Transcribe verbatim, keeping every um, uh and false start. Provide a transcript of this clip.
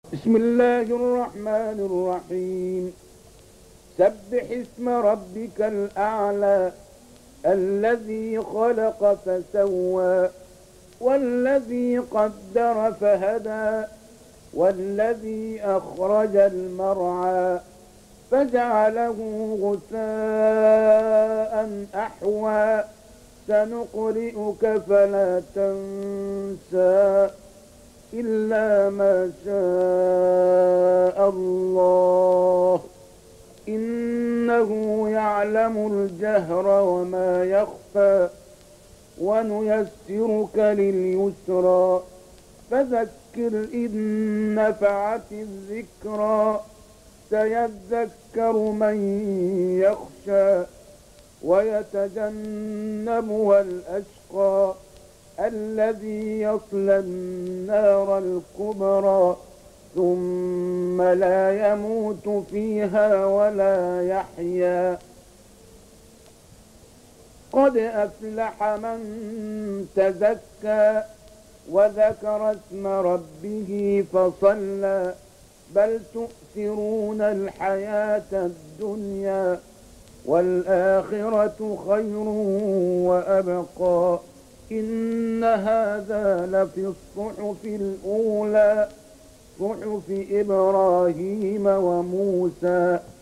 بسم الله الرحمن الرحيم. سبح اسم ربك الأعلى الذي خلق فسوى والذي قدر فهدى والذي أخرج المرعى فجعله غثاء أحوى سنقرئك فلا تنسى إلا ما شاء الله إنه يعلم الجهر وما يخفى ونيسرك لليسرى فذكر إن نفعت الذكرى سيذكر من يخشى ويتجنبها الأشقى الذي يصلى النار الكبرى ثم لا يموت فيها ولا يحيا قد أفلح من تزكى وذكر اسم ربه فصلى بل تؤثرون الحياة الدنيا والآخرة خير وأبقى إن هذا لفي الصحف الأولى صحف إبراهيم وموسى.